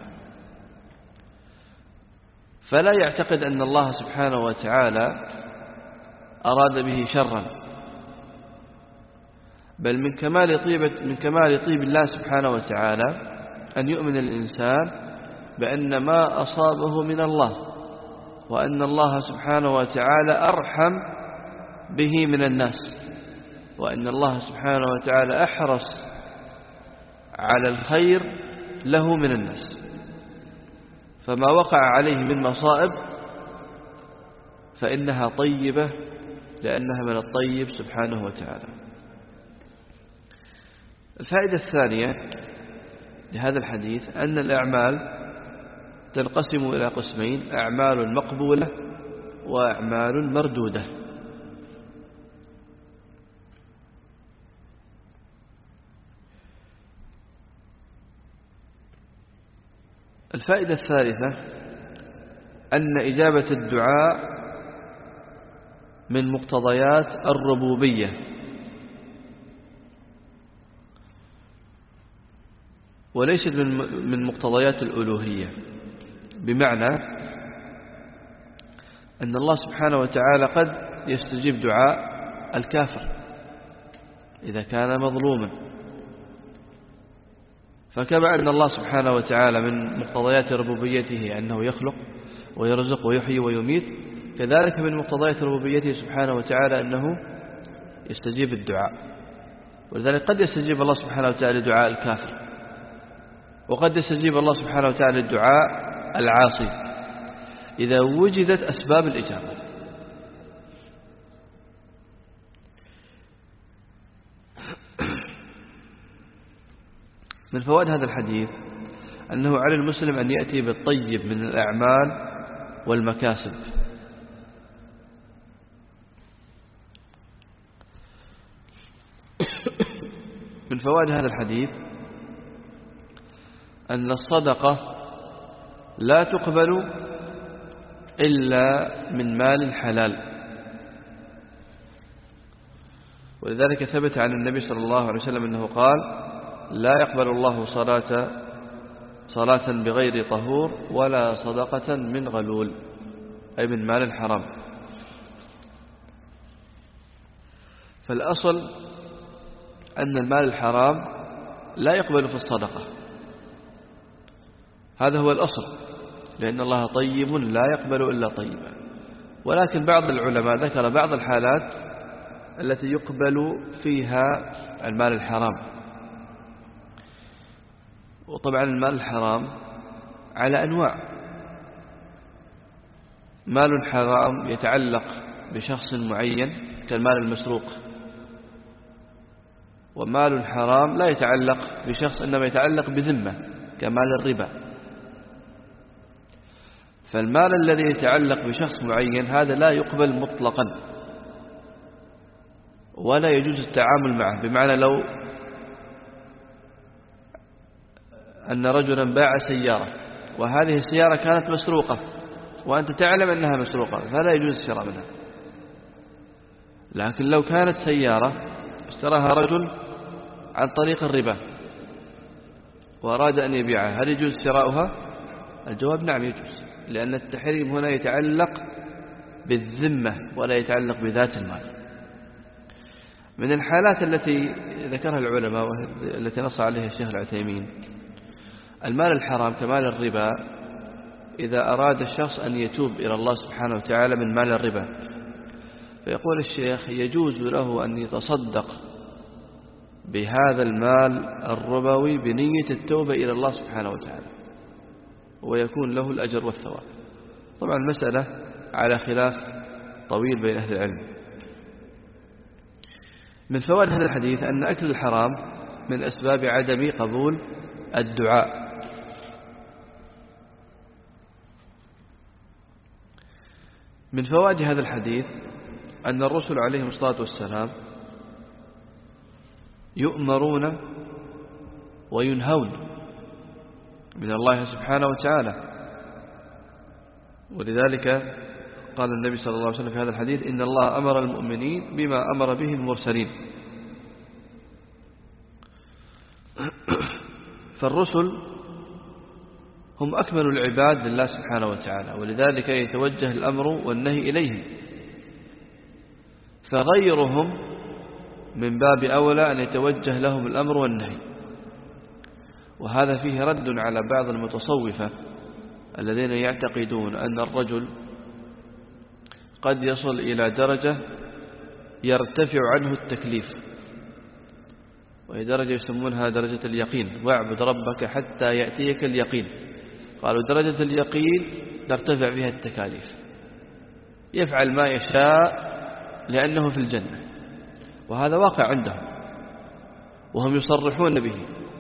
فلا يعتقد أن الله سبحانه وتعالى أراد به شرا، بل من كمال طيبة من كمال طيب الله سبحانه وتعالى أن يؤمن الإنسان بأن ما أصابه من الله، وأن الله سبحانه وتعالى أرحم به من الناس، وأن الله سبحانه وتعالى أحرص على الخير له من الناس. فما وقع عليه من مصائب فإنها طيبة لأنها من الطيب سبحانه وتعالى. الفائدة الثانية لهذا الحديث أن الأعمال تنقسم إلى قسمين: أعمال مقبولة وأعمال مردودة. الفائدة الثالثة أن إجابة الدعاء من مقتضيات الربوبية، وليست من مقتضيات الألوهية، بمعنى أن الله سبحانه وتعالى قد يستجيب دعاء الكافر إذا كان مظلوما، فكما أن الله سبحانه وتعالى من مقتضيات ربوبيته أنه يخلق ويرزق ويحيي ويميت، كذلك من مقتضيات ربوبيته سبحانه وتعالى أنه يستجيب الدعاء. ولذلك قد يستجيب الله سبحانه وتعالى دعاء الكافر، وقد يستجيب الله سبحانه وتعالى الدعاء العاصي إذا وجدت أسباب الإجابة. من فوائد هذا الحديث أنه على المسلم أن يأتي بالطيب من الأعمال والمكاسب. من فوائد هذا الحديث أن الصدقة لا تقبل إلا من مال حلال، ولذلك ثبت عن النبي صلى الله عليه وسلم أنه قال: لا يقبل الله صلاة صلاة بغير طهور ولا صدقة من غلول، أي من مال حرام. فالأصل أن المال الحرام لا يقبل في الصدقة، هذا هو الأصل، لأن الله طيب لا يقبل إلا طيبا. ولكن بعض العلماء ذكر بعض الحالات التي يقبل فيها المال الحرام. وطبعا المال الحرام على أنواع: مال حرام يتعلق بشخص معين كالمال المسروق، ومال حرام لا يتعلق بشخص إنما يتعلق بذمة كمال الربا. فالمال الذي يتعلق بشخص معين هذا لا يقبل مطلقا ولا يجوز التعامل معه. بمعنى لو أن رجلا باع سيارة وهذه السيارة كانت مسروقة وأنت تعلم أنها مسروقة فلا يجوز الشراء منها. لكن لو كانت سيارة اشتراها رجل عن طريق الربا وأراد أن يبيعها، هل يجوز شراؤها؟ الجواب نعم يجوز، لأن التحريم هنا يتعلق بالذمة ولا يتعلق بذات المال. من الحالات التي ذكرها العلماء والتي نص عليها الشيخ العثيمين: المال الحرام كمال الربا إذا أراد الشخص أن يتوب إلى الله سبحانه وتعالى من مال الربا، فيقول الشيخ: يجوز له أن يتصدق بهذا المال الربوي بنية التوبة إلى الله سبحانه وتعالى، ويكون له الأجر والثواب. طبعا المسألة على خلاف طويل بين أهل العلم. من فوائد هذا الحديث أن أكل الحرام من أسباب عدم قبول الدعاء. من فوائد هذا الحديث أن الرسل عليهم الصلاة والسلام يؤمرون وينهون من الله سبحانه وتعالى، ولذلك قال النبي صلى الله عليه وسلم في هذا الحديث: إن الله أمر المؤمنين بما أمر به المرسلين. فالرسل هم أكمل العباد لله سبحانه وتعالى، ولذلك يتوجه الأمر والنهي إليهم، فغيرهم من باب أولى أن يتوجه لهم الأمر والنهي. وهذا فيه رد على بعض المتصوفة الذين يعتقدون أن الرجل قد يصل إلى درجة يرتفع عنه التكليف، وهي درجة يسمونها درجة اليقين: واعبد ربك حتى يأتيك اليقين. قالوا درجة اليقين ترتفع فيها التكاليف، يفعل ما يشاء لأنه في الجنة، وهذا واقع عندهم وهم يصرحون به.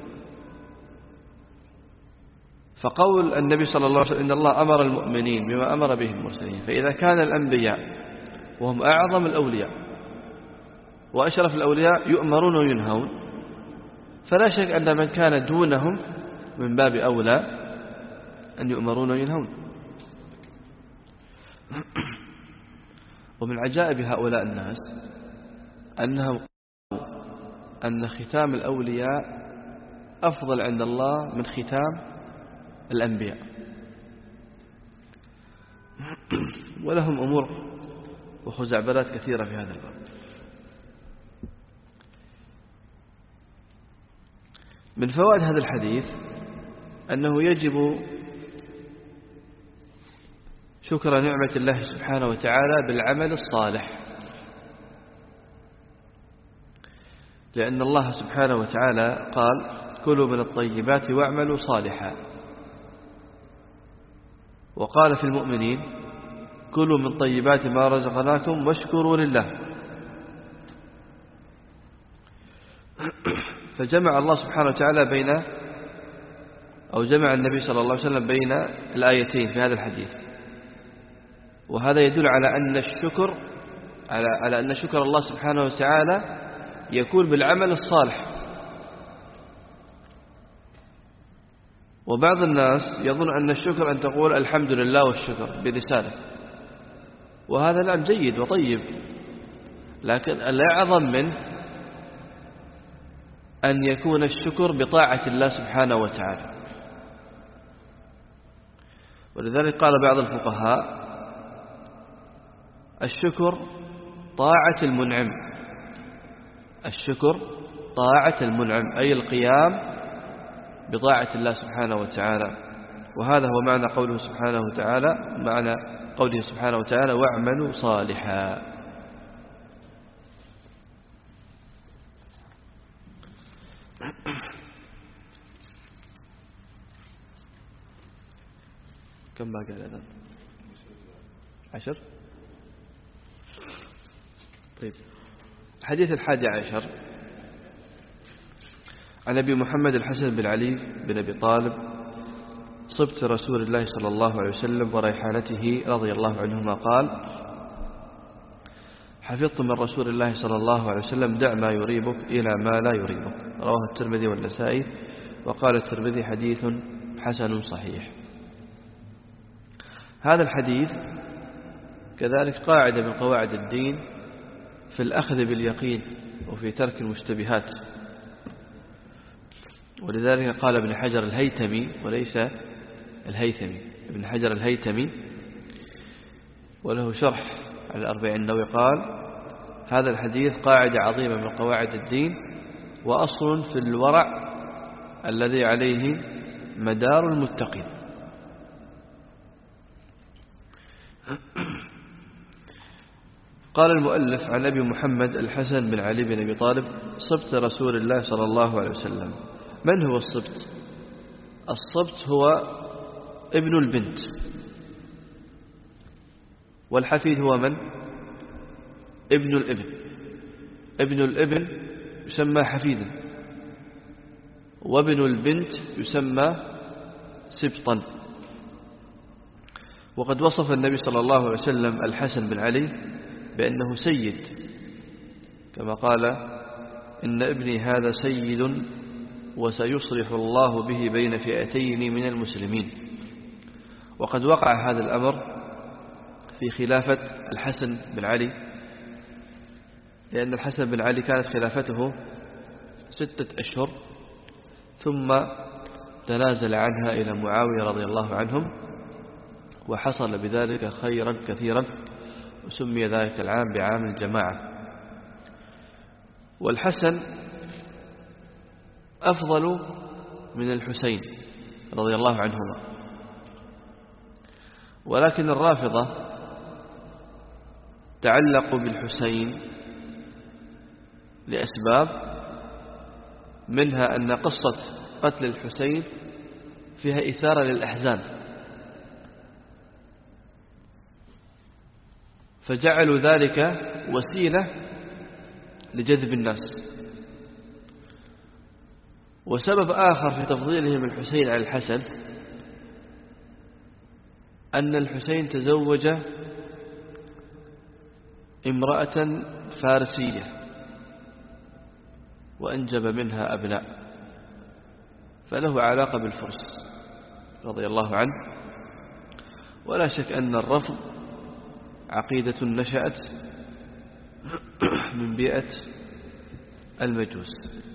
فقول النبي صلى الله عليه وسلم: إن الله أمر المؤمنين بما أمر به المرسلين، فإذا كان الأنبياء وهم أعظم الأولياء وأشرف الأولياء يؤمرون وينهون، فلا شك أن من كان دونهم من باب أولى أن يؤمرون وينهون. ومن عجائب هؤلاء الناس أنهم قالوا أن ختام الأولياء أفضل عند الله من ختام الأنبياء، ولهم أمور وخزعبلات كثيرة في هذا الباب. من فوائد هذا الحديث أنه يجب شكر نعمة الله سبحانه وتعالى بالعمل الصالح، لأن الله سبحانه وتعالى قال: كلوا من الطيبات واعملوا صالحا. وقال في المؤمنين: كلوا من طيبات ما رزقناكم واشكروا لله. فجمع الله سبحانه وتعالى بين أو جمع النبي صلى الله عليه وسلم بين الآيتين في هذا الحديث، وهذا يدل على أن الشكر على على أن شكر الله سبحانه وتعالى يكون بالعمل الصالح. وبعض الناس يظن أن الشكر أن تقول الحمد لله والشكر بلسانك، وهذا نعم جيد وطيب، لكن الأعظم منه أن يكون الشكر بطاعة الله سبحانه وتعالى. ولذلك قال بعض الفقهاء: الشكر طاعة المنعم. الشكر طاعة المنعم، أي القيام بطاعة الله سبحانه وتعالى. وهذا هو معنى قوله سبحانه وتعالى معنى قوله سبحانه وتعالى: واعملوا صالحا. كم باقي الأذان؟ عشر. طيب، الحديث الحادي عشر عن أبي محمد الحسن بن علي بن أبي طالب صبت رسول الله صلى الله عليه وسلم وريحانته رضي الله عنهما قال: حفظت من رسول الله صلى الله عليه وسلم: دع ما يريبك إلى ما لا يريبك. رواه الترمذي والنسائي، وقال الترمذي: حديث حسن صحيح. هذا الحديث كذلك قاعدة من قواعد الدين في الأخذ باليقين وفي ترك المشتبهات. ولذلك قال ابن حجر الهيتمي وليس الهيثمي، ابن حجر الهيتمي وله شرح على الأربعين النووي، قال: هذا الحديث قاعدة عظيمة من قواعد الدين وأصل في الورع الذي عليه مدار المتقين. قال المؤلف عن أبي محمد الحسن بن علي بن أبي طالب صبت رسول الله صلى الله عليه وسلم. من هو الصبت؟ الصبت هو ابن البنت، والحفيد هو من؟ ابن الابن. ابن الابن يسمى حفيدا، وابن البنت يسمى سبطا. وقد وصف النبي صلى الله عليه وسلم الحسن بن علي بأنه سيد، كما قال: إن ابني هذا سيد وسيصلح الله به بين فئتين من المسلمين. وقد وقع هذا الأمر في خلافة الحسن بن علي، لأن الحسن بن علي كانت خلافته ستة أشهر ثم تنازل عنها إلى معاوية رضي الله عنهم، وحصل بذلك خيرا كثيرا، وسمي ذلك العام بعام الجماعة. والحسن أفضل من الحسين رضي الله عنهما، ولكن الرافضة تعلقوا بالحسين لأسباب، منها أن قصة قتل الحسين فيها إثارة للأحزان، فجعلوا ذلك وسيلة لجذب الناس. وسبب آخر في تفضيلهم الحسين على الحسن أن الحسين تزوج امرأة فارسية وأنجب منها أبناء، فله علاقة بالفرس رضي الله عنه. ولا شك أن الرفض عقيدة نشأت من بيئة المجوس.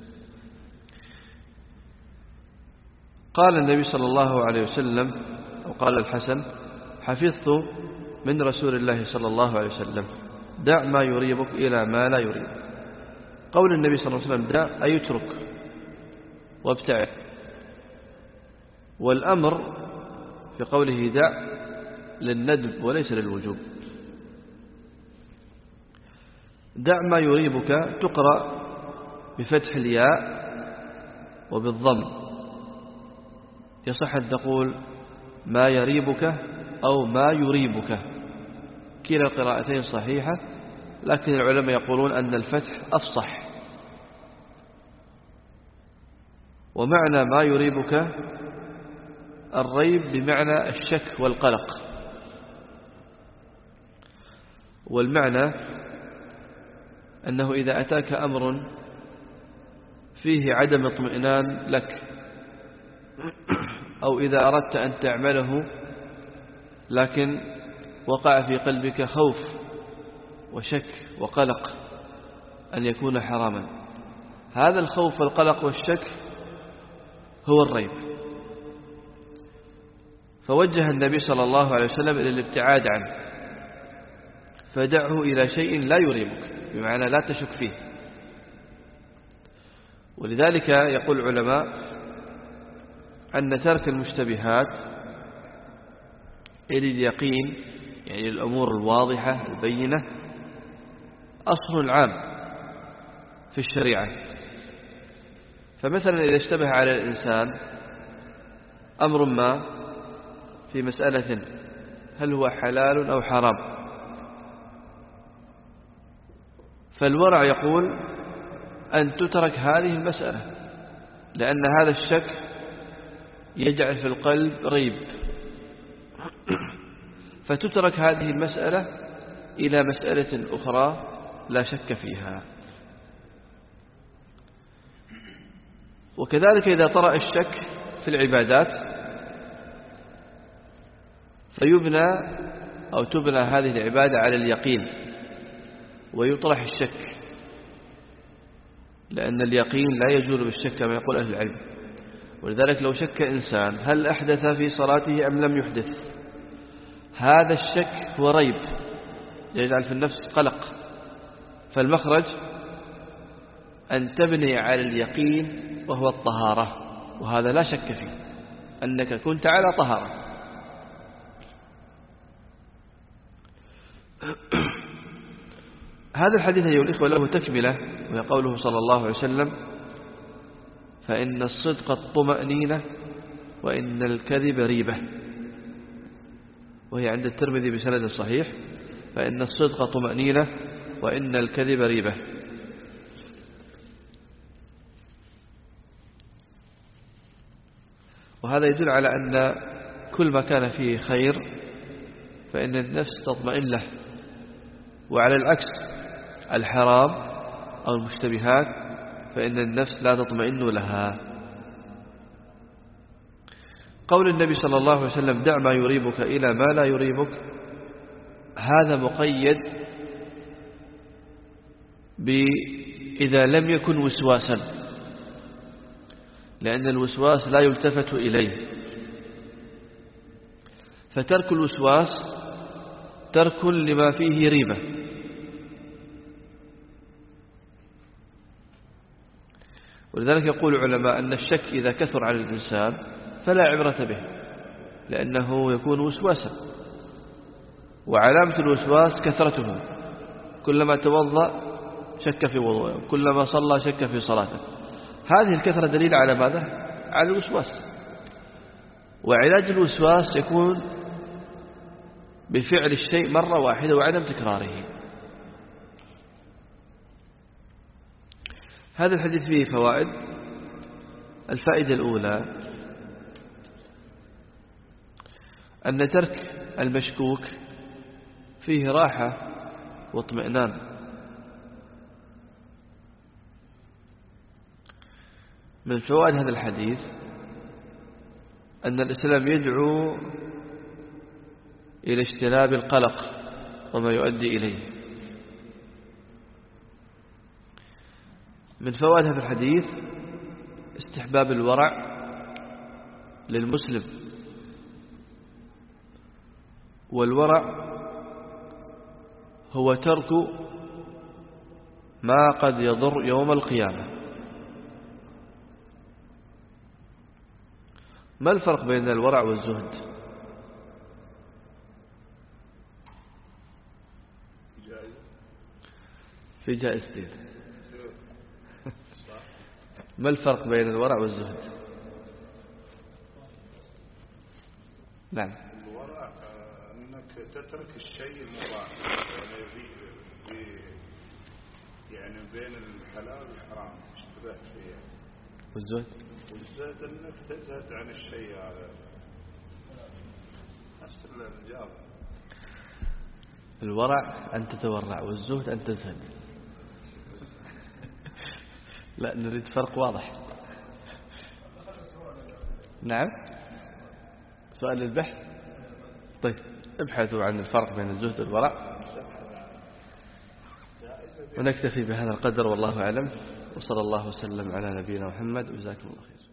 قال النبي صلى الله عليه وسلم، أو قال الحسن: حفظت من رسول الله صلى الله عليه وسلم: دع ما يريبك إلى ما لا يريبك. قول النبي صلى الله عليه وسلم دع أي اترك وابتعد، والأمر في قوله دع للندب وليس للوجوب. دع ما يريبك تقرأ بفتح الياء وبالضم، يصح أن تقول ما يريبك أو ما يريبك، كلا القراءتين صحيحة، لكن العلماء يقولون أن الفتح أفصح. ومعنى ما يريبك الريب بمعنى الشك والقلق، والمعنى أنه إذا أتاك أمر فيه عدم اطمئنان لك، أو إذا أردت أن تعمله لكن وقع في قلبك خوف وشك وقلق أن يكون حراما، هذا الخوف والقلق والشك هو الريب. فوجه النبي صلى الله عليه وسلم إلى الابتعاد عنه، فدعه إلى شيء لا يريبك، بمعنى لا تشك فيه. ولذلك يقول العلماء أن ترك المشتبهات إلى اليقين، يعني الأمور الواضحة البينة، أصل عام في الشريعة. فمثلا إذا اشتبه على الإنسان أمر ما في مسألة هل هو حلال أو حرام، فالورع يقول أن تترك هذه المسألة، لأن هذا الشك يجعل في القلب ريب، فتترك هذه المسألة إلى مسألة أخرى لا شك فيها. وكذلك إذا طرأ الشك في العبادات فيبنى أو تبنى هذه العبادة على اليقين ويطرح الشك، لأن اليقين لا يزول بالشك كما يقول أهل العلم. ولذلك لو شك إنسان هل أحدث في صلاته أم لم يحدث، هذا الشك هو ريب يجعل في النفس قلق، فالمخرج أن تبني على اليقين وهو الطهارة، وهذا لا شك فيه أنك كنت على طهارة. هذا الحديث أيها الإخوة له تكملة، وهي قوله صلى الله عليه وسلم: فإن الصدق الطمأنينة وإن الكذب ريبة، وهي عند الترمذي بسند صحيح: فإن الصدق طمأنينة وإن الكذب ريبة. وهذا يدل على أن كل ما كان فيه خير فإن النفس تطمئن له، وعلى العكس الحرام أو المشتبهات فإن النفس لا تطمئن لها. قول النبي صلى الله عليه وسلم: دع ما يريبك إلى ما لا يريبك، هذا مقيد بإذا لم يكن وسواسا، لأن الوسواس لا يلتفت إليه، فترك الوسواس ترك لما فيه ريبة. ولذلك يقول العلماء أن الشك إذا كثر على الإنسان فلا عبرة به، لأنه يكون وسواسا، وعلامة الوسواس كثرته، كلما توضأ شك في وضوءه، كلما صلى شك في صلاته. هذه الكثرة دليل على ماذا؟ على الوسواس. وعلاج الوسواس يكون بفعل الشيء مرة واحدة وعدم تكراره. هذا الحديث فيه فوائد. الفائدة الأولى أن ترك المشكوك فيه راحة واطمئنان. من فوائد هذا الحديث أن الإسلام يدعو إلى اجتناب القلق وما يؤدي إليه. من فوائد هذا الحديث استحباب الورع للمسلم، والورع هو ترك ما قد يضر يوم القيامة. ما الفرق بين الورع والزهد؟ في جائزتين. ما الفرق بين الورع والزهد؟ نعم. الورع أنك تترك الشيء المباح، يعني يعني بين الحلال والحرام اشتبهت فيه. والزهد؟ والزهد أنك تزهد عن الشيء هذا. نفس الإجابة. الورع أن تتورع، والزهد أن تزهد. لا، نريد فرق واضح. نعم، سؤال البحث. طيب ابحثوا عن الفرق بين الزهد والورع، ونكتفي بهذا القدر، والله أعلم، وصلى الله وسلم على نبينا محمد، وجزاكم الله خير.